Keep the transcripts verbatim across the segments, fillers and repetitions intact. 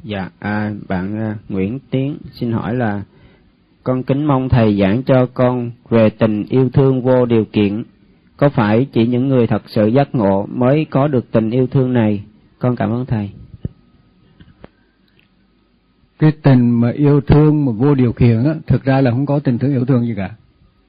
Dạ, à, bạn à, Nguyễn Tiến xin hỏi là con kính mong thầy giảng cho con về tình yêu thương vô điều kiện. Có phải chỉ những người thật sự giác ngộ mới có được tình yêu thương này? Con cảm ơn thầy. Cái tình mà yêu thương mà vô điều kiện á, thực ra là không có tình thương yêu thương gì cả.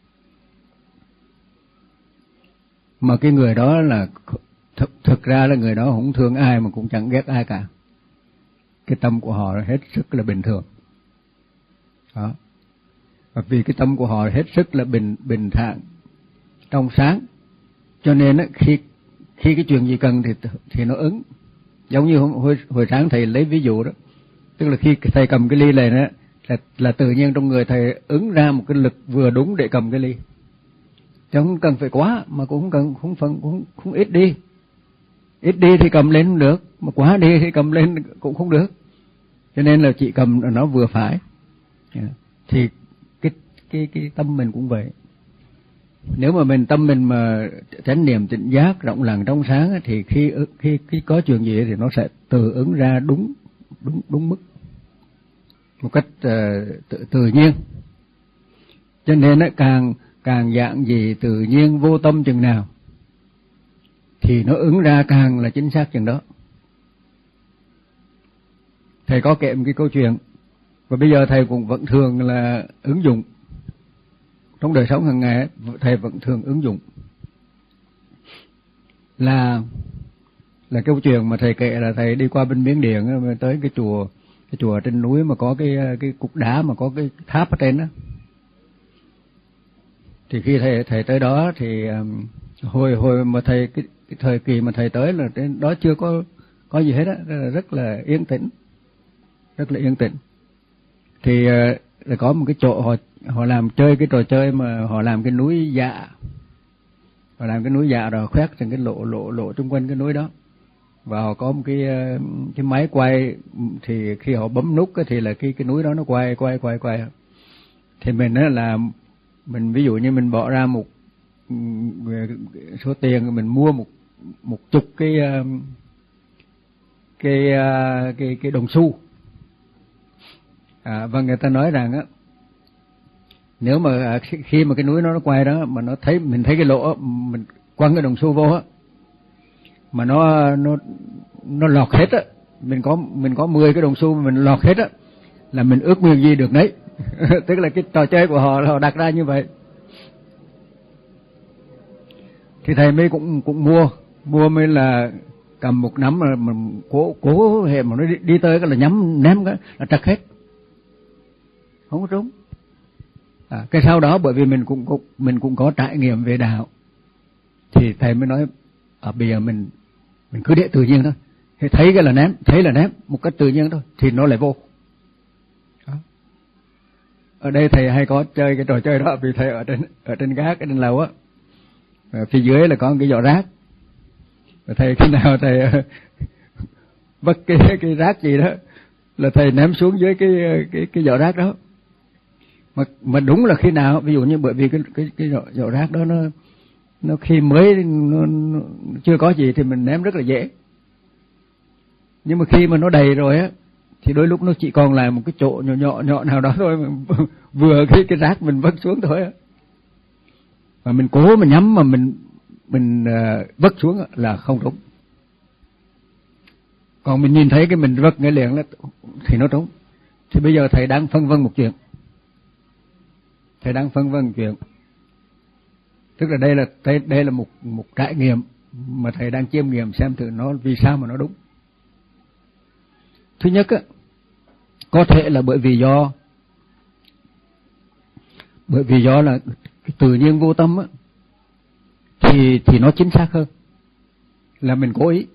Mà cái người đó là thực, thực ra là người đó không thương ai mà cũng chẳng ghét ai cả. Cái tâm của họ hết sức là bình thường. Đó. Và vì cái tâm của họ hết sức là bình bình thản, trong sáng, cho nên á, khi khi cái chuyện gì cần thì thì nó ứng. Giống như hồi, hồi sáng thầy lấy ví dụ đó, tức là khi thầy cầm cái ly này đó, là, là tự nhiên trong người thầy ứng ra một cái lực vừa đúng để cầm cái ly. Chứ không cần phải quá, mà cũng không cần không phần cũng không ít đi. Ít đi thì cầm lên không được, mà quá đi thì cầm lên cũng không được. Cho nên là chỉ cầm nó vừa phải. Thì cái cái cái tâm mình cũng vậy. Nếu mà mình tâm mình mà chánh niệm tỉnh giác rộng lặng trong sáng thì khi khi khi có chuyện gì thì nó sẽ tự ứng ra đúng đúng đúng mức, một cách uh, tự, tự nhiên. Cho nên nó càng càng dạng gì tự nhiên vô tâm chừng nào thì nó ứng ra càng là chính xác chừng đó. Thầy có kể một cái câu chuyện, và bây giờ thầy cũng vẫn thường là ứng dụng trong đời sống hàng ngày. Thầy vẫn thường ứng dụng là là câu chuyện mà thầy kể là thầy đi qua bên Miến Điện tới cái chùa cái chùa trên núi mà có cái cái cục đá mà có cái tháp ở trên đó. Thì khi thầy thầy tới đó thì um, hồi hồi mà thầy cái, cái thời kỳ mà thầy tới là trên đó chưa có có gì hết á, rất là yên tĩnh, rất là yên tĩnh. Thì uh, có một cái chỗ họ họ làm chơi cái trò chơi mà họ làm cái núi dạ, họ làm cái núi dạ rồi khoét thành cái lộ lộ lộ xung quanh cái núi đó, và họ có một cái cái máy quay, thì khi họ bấm nút thì là cái cái núi đó nó quay quay quay quay. Thì mình á là mình ví dụ như mình bỏ ra một số tiền, mình mua một một chục cái cái cái cái đồng xu. À, và người ta nói rằng á, nếu mà khi mà cái núi nó nó quay đó mà nó thấy mình thấy cái lỗ, mình quăng cái đồng xu vô á, mà nó nó nó lọt hết á, mình có mình có mười cái đồng xu mà mình lọt hết á, là mình ước nguyện gì được nấy. Tức là cái trò chơi của họ họ đặt ra như vậy. Thì thầy mới cũng cũng mua mua mới là cầm một nắm mà mình cố cố hệ mà nó đi, đi tới cái là nhắm ném cái là trật hết, không có trúng. À, cái sau đó bởi vì mình cũng, cũng mình cũng có trải nghiệm về đạo, thì thầy mới nói à, bây giờ mình mình cứ để tự nhiên thôi, thì thấy cái là ném, thấy là ném một cách tự nhiên thôi thì nó lại vô. Đó. Ở đây thầy hay có chơi cái trò chơi đó, vì thầy ở trên ở trên gác ở trên lầu á, phía dưới là có một cái giỏ rác, và thầy khi nào thầy bắt cái cái rác gì đó là thầy ném xuống dưới cái cái cái giỏ rác đó. Mà mà đúng là khi nào, ví dụ như bởi vì cái cái cái giỏ, giỏ rác đó nó nó khi mới nó, nó chưa có gì thì mình ném rất là dễ. Nhưng mà khi mà nó đầy rồi á thì đôi lúc nó chỉ còn lại một cái chỗ nhỏ nhỏ nhỏ nào đó thôi, vừa cái cái rác mình vứt xuống thôi á. Mà mình cố mà nhắm mà mình mình uh, vứt xuống là không trúng. Còn mình nhìn thấy cái mình vứt ngay liền là thì nó trúng. Thì bây giờ thầy đang phân vân một chuyện. Thầy đang phân vân một chuyện. Tức là đây là đây, đây là một một trải nghiệm mà thầy đang chiêm nghiệm xem thử nó vì sao mà nó đúng. Thứ nhất á, có thể là bởi vì do bởi vì do là cái tự nhiên vô tâm á, thì thì nó chính xác hơn là mình cố ý.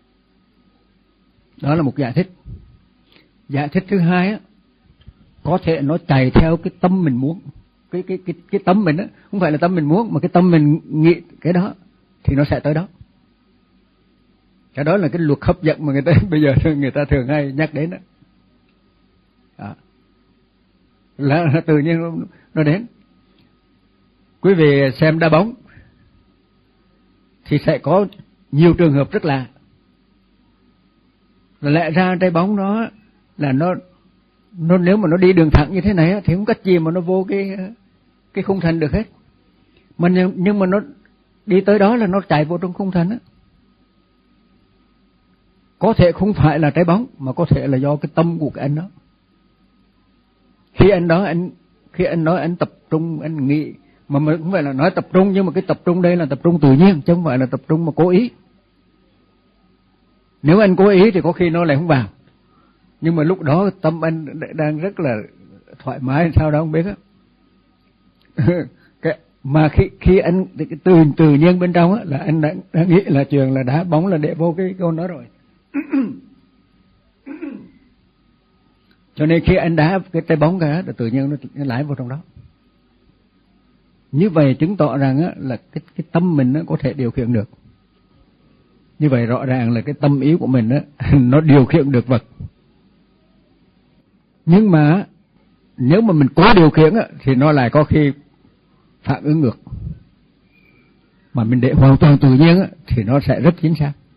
Đó là một giải thích. Giải thích thứ hai á, có thể nó chạy theo cái tâm mình muốn, cái cái cái cái tâm mình á, không phải là tâm mình muốn mà cái tâm mình nghĩ cái đó thì nó sẽ tới đó. Cái đó là cái luật hấp dẫn mà người ta bây giờ người ta thường hay nhắc đến đó. Đó. Là, là tự nhiên nó, nó đến. Quý vị xem đá bóng thì sẽ có nhiều trường hợp rất lạ. Lẽ ra trái bóng nó là nó nó nếu mà nó đi đường thẳng như thế này á, thì không cách gì mà nó vô cái cái khung thành được hết. Mà nhưng, nhưng mà nó đi tới đó là nó chạy vô trong khung thành á. Có thể không phải là trái bóng, mà có thể là do cái tâm của cái anh đó. Khi anh đó anh khi anh nói anh tập trung, anh nghĩ, mà mình không phải là nói tập trung, nhưng mà cái tập trung đây là tập trung tự nhiên, chứ không phải là tập trung mà cố ý. Nếu anh cố ý thì có khi nó lại không vào. Nhưng mà lúc đó tâm anh đang rất là thoải mái, sao đó không biết á. Mà khi khi anh từ tự nhiên bên trong á, là anh đã, đã nghĩ là chuyện là đá bóng là để vô cái con đó rồi. Cho nên khi anh đá cái trái bóng ra là tự nhiên nó, nó lái vào trong đó. Như vậy chứng tỏ rằng á, là cái cái tâm mình nó có thể điều khiển được. Như vậy rõ ràng là cái tâm ý của mình á, nó điều khiển được vật. Nhưng mà nếu mà mình cố điều khiển á, thì nó lại có khi phản ứng ngược. Mà mình để hoàn toàn tự nhiên á, thì nó sẽ rất chính xác.